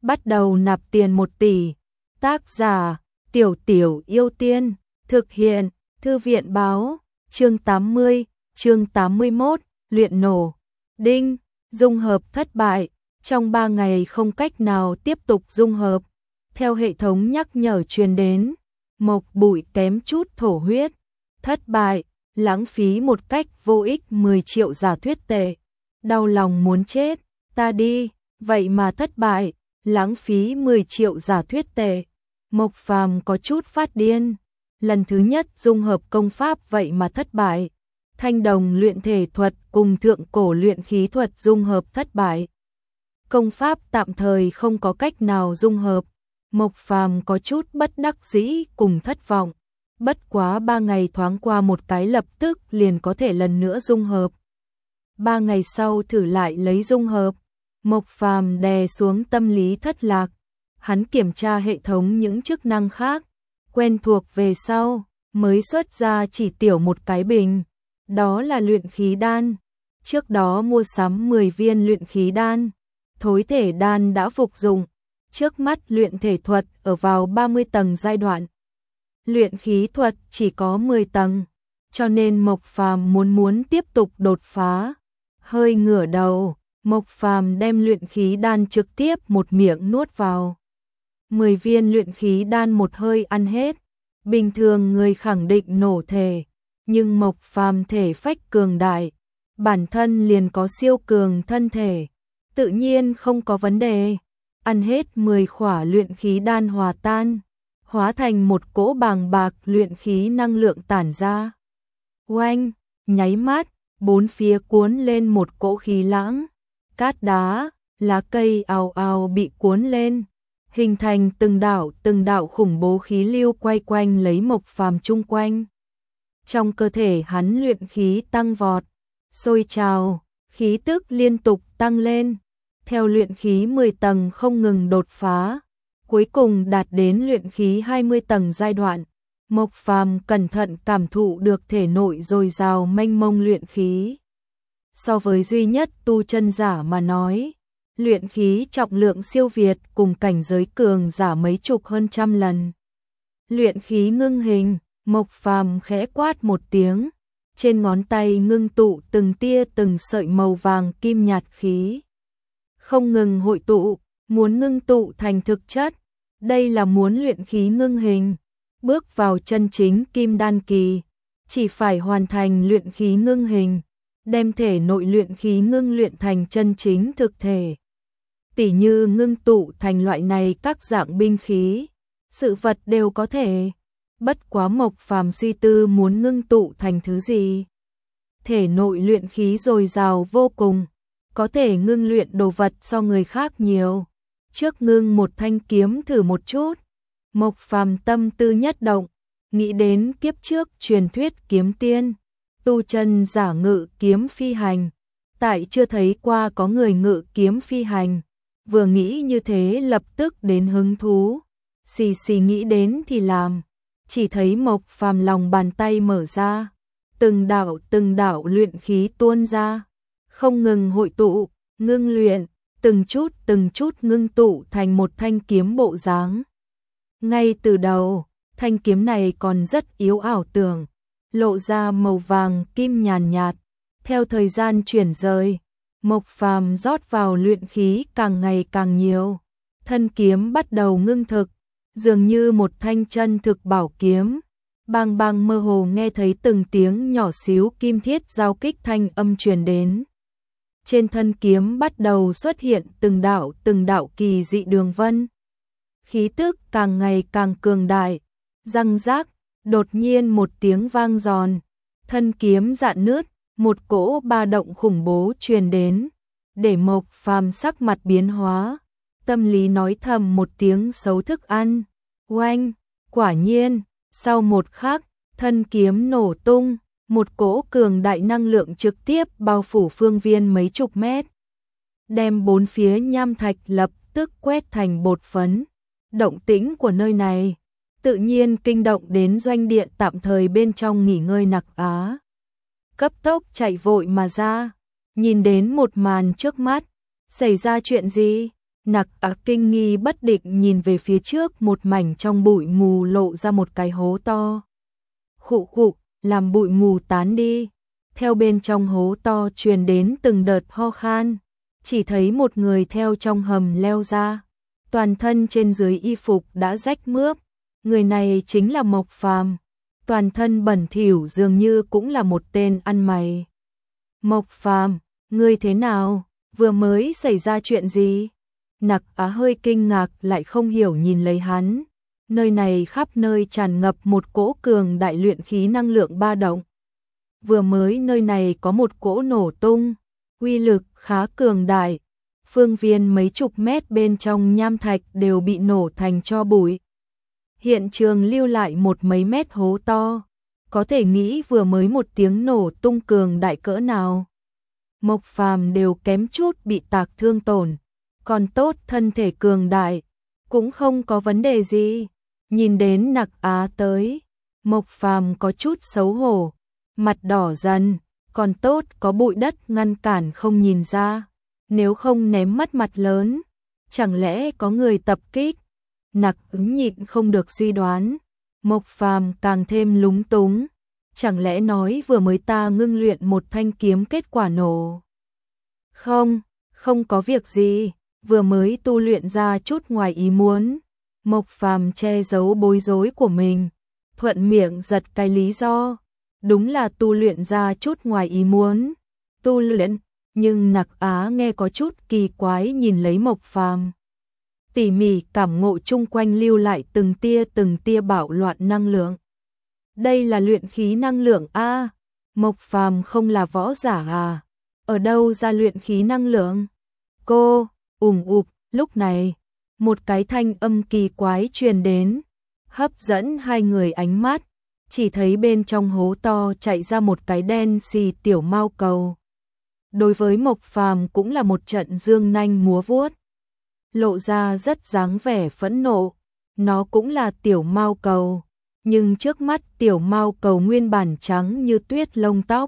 bắt đầu nạp tiền 1 tỷ. Tác giả: Tiểu Tiểu Yêu Tiên, thực hiện: Thư viện báo, chương 80, chương 81, luyện nổ. Đinh, dung hợp thất bại, trong 3 ngày không cách nào tiếp tục dung hợp. Theo hệ thống nhắc nhở truyền đến, Mộc Bụi kém chút thổ huyết. Thất bại, lãng phí một cách vô ích 10 triệu giả thuyết tệ. Đau lòng muốn chết, ta đi, vậy mà thất bại, lãng phí 10 triệu giả thuyết tệ. Mộc Phàm có chút phát điên. Lần thứ nhất dung hợp công pháp vậy mà thất bại. Thanh đồng luyện thể thuật cùng thượng cổ luyện khí thuật dung hợp thất bại. Công pháp tạm thời không có cách nào dung hợp. Mộc Phàm có chút bất đắc dĩ cùng thất vọng. Bất quá 3 ngày thoáng qua một cái lập tức liền có thể lần nữa dung hợp. 3 ngày sau thử lại lấy dung hợp. Mộc Phàm đè xuống tâm lý thất lạc. Hắn kiểm tra hệ thống những chức năng khác, quen thuộc về sau, mới xuất ra chỉ tiểu một cái bình. Đó là luyện khí đan. Trước đó mua sắm 10 viên luyện khí đan. Thối thể đan đã phục dụng. Trước mắt luyện thể thuật ở vào 30 tầng giai đoạn. Luyện khí thuật chỉ có 10 tầng, cho nên Mộc Phàm muốn tiếp tục đột phá. Hơi ngửa đầu, Mộc Phàm đem luyện khí đan trực tiếp một miệng nuốt vào. 10 viên luyện khí đan một hơi ăn hết. Bình thường người khẳng định nổ thể, nhưng Mộc Phàm thể phách cường đại, bản thân liền có siêu cường thân thể, tự nhiên không có vấn đề. Ăn hết 10 khỏa luyện khí đan hòa tan, hóa thành một cỗ bàng bạc luyện khí năng lượng tản ra. Oanh, nháy mắt, bốn phía cuốn lên một cỗ khí lãng, cát đá, lá cây ào ào bị cuốn lên, hình thành từng đạo khủng bố khí lưu quay quanh lấy Mộc Phàm chung quanh. Trong cơ thể hắn luyện khí tăng vọt, sôi trào, khí tức liên tục tăng lên. Theo luyện khí 10 tầng không ngừng đột phá, cuối cùng đạt đến luyện khí 20 tầng giai đoạn. Mộc Phàm cẩn thận cảm thụ được thể nội dồi dào mênh mông luyện khí. So với duy nhất tu chân giả mà nói, luyện khí trọng lượng siêu việt cùng cảnh giới cường giả mấy chục hơn trăm lần. Luyện khí ngưng hình, Mộc Phàm khẽ quát một tiếng, trên ngón tay ngưng tụ từng tia từng sợi màu vàng kim nhạt khí. Không ngừng hội tụ, muốn ngưng tụ thành thực chất. Đây là muốn luyện khí ngưng hình, bước vào chân chính kim đan kỳ, chỉ phải hoàn thành luyện khí ngưng hình, đem thể nội luyện khí ngưng luyện thành chân chính thực thể. Tỉ như ngưng tụ thành loại này các dạng binh khí, sự vật đều có thể. Bất quá Mộc Phàm suy tư muốn ngưng tụ thành thứ gì. Thể nội luyện khí dồi dào vô cùng, có thể ngưng luyện đồ vật so người khác nhiều. Trước ngưng một thanh kiếm thử một chút. Mộc Phàm tâm tư nhất động, nghĩ đến kiếp trước truyền thuyết kiếm tiên, tu chân giả ngự kiếm phi hành. Tại chưa thấy qua có người ngự kiếm phi hành, vừa nghĩ như thế lập tức đến hứng thú. Xì xì nghĩ đến thì làm, chỉ thấy Mộc Phàm lòng bàn tay mở ra, từng đạo luyện khí tuôn ra, không ngừng hội tụ, ngưng luyện, từng chút ngưng tụ thành một thanh kiếm bộ dáng. Ngay từ đầu, thanh kiếm này còn rất yếu ảo tưởng, lộ ra màu vàng kim nhàn nhạt. Theo thời gian chuyển rời, Mộc Phàm rót vào luyện khí càng ngày càng nhiều, thân kiếm bắt đầu ngưng thực, dường như một thanh chân thực bảo kiếm. Bang bang mơ hồ nghe thấy từng tiếng nhỏ xíu kim thiết giao kích thanh âm truyền đến. Trên thân kiếm bắt đầu xuất hiện từng đạo kỳ dị đường vân. Khí tức càng ngày càng cường đại, răng rác, đột nhiên một tiếng vang giòn, thân kiếm rạn nứt, một cỗ ba động khủng bố truyền đến, để Mộc Phàm sắc mặt biến hóa, tâm lý nói thầm một tiếng xấu thức ăn. Oanh, quả nhiên, sau một khắc, thân kiếm nổ tung, một cỗ cường đại năng lượng trực tiếp bao phủ phương viên mấy chục mét, đem bốn phía nham thạch lập tức quét thành bột phấn. Động tĩnh của nơi này tự nhiên kinh động đến doanh địa tạm thời bên trong nghỉ ngơi Nặc Á. Cấp tốc chạy vội mà ra, nhìn đến một màn trước mắt, xảy ra chuyện gì? Nặc Á kinh nghi bất định nhìn về phía trước, một mảnh trong bụi mù lộ ra một cái hố to. Khụ khụ, làm bụi mù tán đi. Theo bên trong hố to truyền đến từng đợt ho khan, chỉ thấy một người theo trong hầm leo ra, toàn thân trên dưới y phục đã rách mướp. Người này chính là Mộc Phàm, toàn thân bẩn thỉu dường như cũng là một tên ăn mày. Mộc Phàm, ngươi thế nào? Vừa mới xảy ra chuyện gì? Nặc Á hơi kinh ngạc lại không hiểu nhìn lấy hắn. Nơi này khắp nơi tràn ngập một cỗ cường đại luyện khí năng lượng ba động. Vừa mới nơi này có một cỗ nổ tung, uy lực khá cường đại. Phương viên mấy chục mét bên trong nham thạch đều bị nổ thành tro bụi. Hiện trường lưu lại một mấy mét hố to, có thể nghĩ vừa mới một tiếng nổ tung cường đại cỡ nào. Mộc Phàm đều kém chút bị tạc thương tổn, còn tốt thân thể cường đại, cũng không có vấn đề gì. Nhìn đến Nặc Á tới, Mộc Phàm có chút xấu hổ, mặt đỏ dần, còn tốt có bụi đất ngăn cản không nhìn ra, nếu không ném mất mặt lớn, chẳng lẽ có người tập kích. Nặc Ứng nhịn không được suy đoán, Mộc Phàm càng thêm lúng túng, chẳng lẽ nói vừa mới ta ngưng luyện một thanh kiếm kết quả nổ. Không có việc gì, vừa mới tu luyện ra chút ngoài ý muốn. Mộc Phàm che giấu bối rối của mình, thuận miệng giật cái lý do, đúng là tu luyện ra chút ngoài ý muốn. Tu luyện, nhưng Nặc Á nghe có chút kỳ quái nhìn lấy Mộc Phàm, tỉ mỉ cảm ngộ chung quanh lưu lại từng tia bạo loạn năng lượng. Đây là luyện khí năng lượng a? Mộc Phàm không là võ giả à? Ở đâu ra luyện khí năng lượng? Cô, ụp, lúc này, một cái thanh âm kỳ quái truyền đến, hấp dẫn hai người ánh mắt, chỉ thấy bên trong hố to chạy ra một cái đen xì tiểu mao cầu. Đối với Mộc Phàm cũng là một trận dương nanh múa vuốt, lộ ra rất dáng vẻ phẫn nộ. Nó cũng là tiểu mao cầu, nhưng trước mắt tiểu mao cầu nguyên bản trắng như tuyết lông tóc,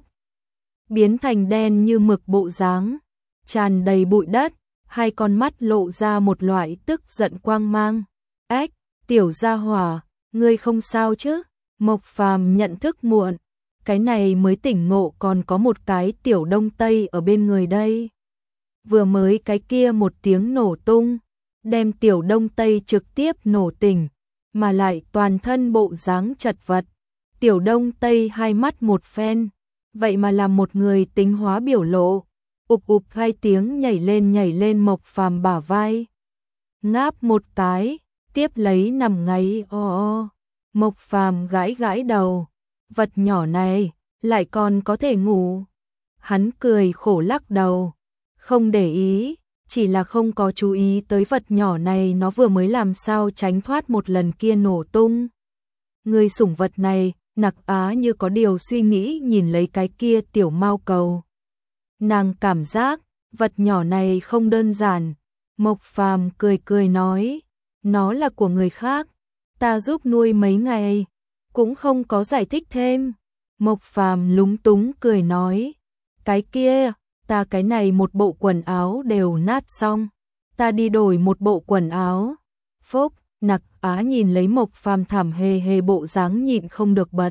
biến thành đen như mực bộ dáng, tràn đầy bụi đất, hai con mắt lộ ra một loại tức giận quang mang. Ếch, tiểu gia hỏa, ngươi không sao chứ? Mộc Phàm nhận thức muộn, cái này mới tỉnh ngộ còn có một cái tiểu đông tây ở bên người đây. Vừa mới cái kia một tiếng nổ tung, đem tiểu đông tây trực tiếp nổ tỉnh, mà lại toàn thân bộ dáng chật vật. Tiểu đông tây hai mắt một phen, vậy mà làm một người tính hóa biểu lộ, ụp hai tiếng nhảy lên Mộc Phàm bả vai, ngáp một cái, tiếp lấy nằm ngáy o. Mộc Phàm gãi đầu, vật nhỏ này lại còn có thể ngủ. Hắn cười khổ lắc đầu, không để ý, chỉ là không có chú ý tới vật nhỏ này nó vừa mới làm sao tránh thoát một lần kia nổ tung. Người sủng vật này, Nặc Á như có điều suy nghĩ nhìn lấy cái kia tiểu mao cầu. Nàng cảm giác, vật nhỏ này không đơn giản. Mộc Phàm cười nói, nó là của người khác, ta giúp nuôi mấy ngày, cũng không có giải thích thêm. Mộc Phàm lúng túng cười nói, cái kia, ta cái này một bộ quần áo đều nát xong, ta đi đổi một bộ quần áo. Phốc, Nặc Á nhìn lấy Mộc Phàm thảm hề bộ dáng nhịn không được bật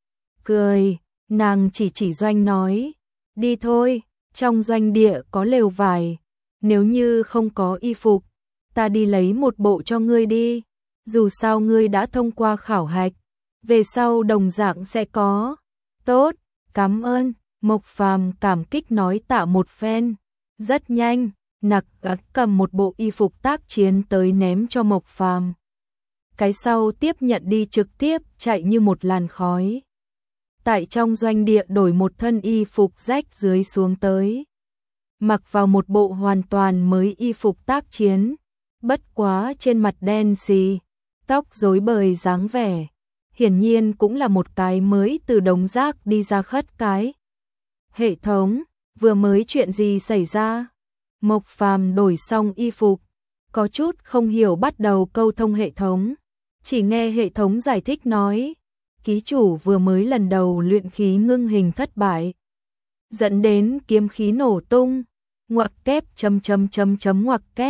cười, nàng chỉ doanh nói, đi thôi, trong doanh địa có lều vải, nếu như không có y phục, ta đi lấy một bộ cho ngươi đi, dù sao ngươi đã thông qua khảo hạch, về sau đồng dạng sẽ có. Tốt, cảm ơn. Mộc Phàm cảm kích nói tạ một phen. Rất nhanh, Nặc Á cầm một bộ y phục tác chiến tới ném cho Mộc Phàm. Cái sau tiếp nhận đi trực tiếp chạy như một làn khói. Tại trong doanh địa đổi một thân y phục rách dưới xuống tới, mặc vào một bộ hoàn toàn mới y phục tác chiến, bất quá trên mặt đen xì, tóc rối bời dáng vẻ, hiển nhiên cũng là một cái mới từ đống rác đi ra khất cái. Hệ thống, vừa mới chuyện gì xảy ra? Mộc Phàm đổi xong y phục, có chút không hiểu bắt đầu câu thông hệ thống, chỉ nghe hệ thống giải thích nói, ký chủ vừa mới lần đầu luyện khí ngưng hình thất bại, dẫn đến kiếm khí nổ tung, ngoặc kép .. ngoặc kép,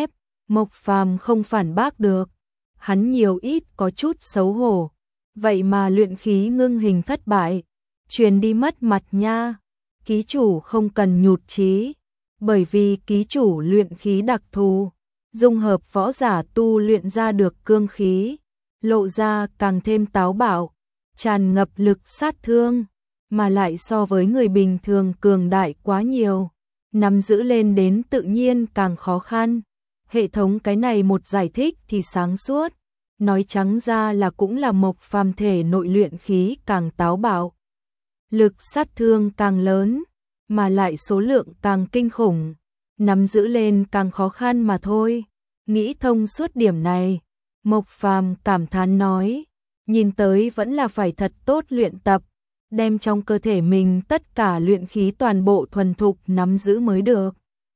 Mộc Phàm không phản bác được, hắn nhiều ít có chút xấu hổ, vậy mà luyện khí ngưng hình thất bại, truyền đi mất mặt nha. Ký chủ không cần nhụt chí, bởi vì ký chủ luyện khí đặc thù, dung hợp võ giả tu luyện ra được cương khí, lộ ra càng thêm táo bạo, tràn ngập lực sát thương, mà lại so với người bình thường cường đại quá nhiều, nắm giữ lên đến tự nhiên càng khó khăn. Hệ thống cái này một giải thích thì sáng suốt, nói trắng ra là cũng là Mộc Phàm thể nội luyện khí càng táo bạo, lực sát thương càng lớn, mà lại số lượng càng kinh khủng, nắm giữ lên càng khó khăn mà thôi. Nghĩ thông suốt điểm này, Mộc Phàm cảm thán nói, nhìn tới vẫn là phải thật tốt luyện tập, đem trong cơ thể mình tất cả luyện khí toàn bộ thuần thục nắm giữ mới được.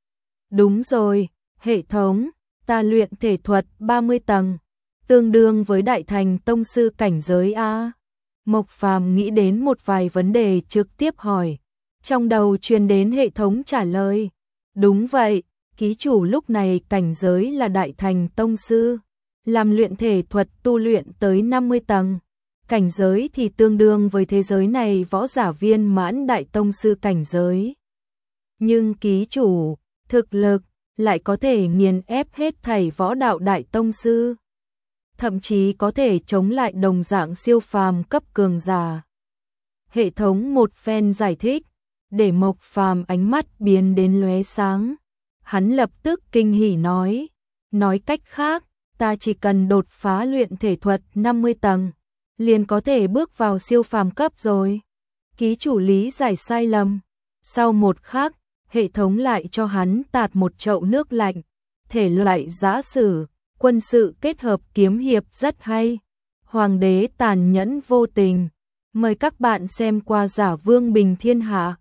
Đúng rồi, hệ thống, ta luyện thể thuật 30 tầng, tương đương với đại thành tông sư cảnh giới a. Mộc Phàm nghĩ đến một vài vấn đề trực tiếp hỏi, trong đầu truyền đến hệ thống trả lời. Đúng vậy, ký chủ lúc này cảnh giới là đại thành tông sư, làm luyện thể thuật tu luyện tới 50 tầng, cảnh giới thì tương đương với thế giới này võ giả viên mãn đại tông sư cảnh giới. Nhưng ký chủ, thực lực, lại có thể nghiền ép hết thảy võ đạo đại tông sư, thậm chí có thể chống lại đồng dạng siêu phàm cấp cường giả. Hệ thống một phen giải thích, để Mộc Phàm ánh mắt biến đến lóe sáng. Hắn lập tức kinh hỉ nói cách khác, ta chỉ cần đột phá luyện thể thuật 50 tầng, liền có thể bước vào siêu phàm cấp rồi. Ký chủ lý giải sai lầm. Sau một khắc, hệ thống lại cho hắn tạt một chậu nước lạnh, thể loại giã sử, quân sự kết hợp kiếm hiệp rất hay. Hoàng đế tàn nhẫn vô tình. Mời các bạn xem qua Giả Vương Bình Thiên Hạ.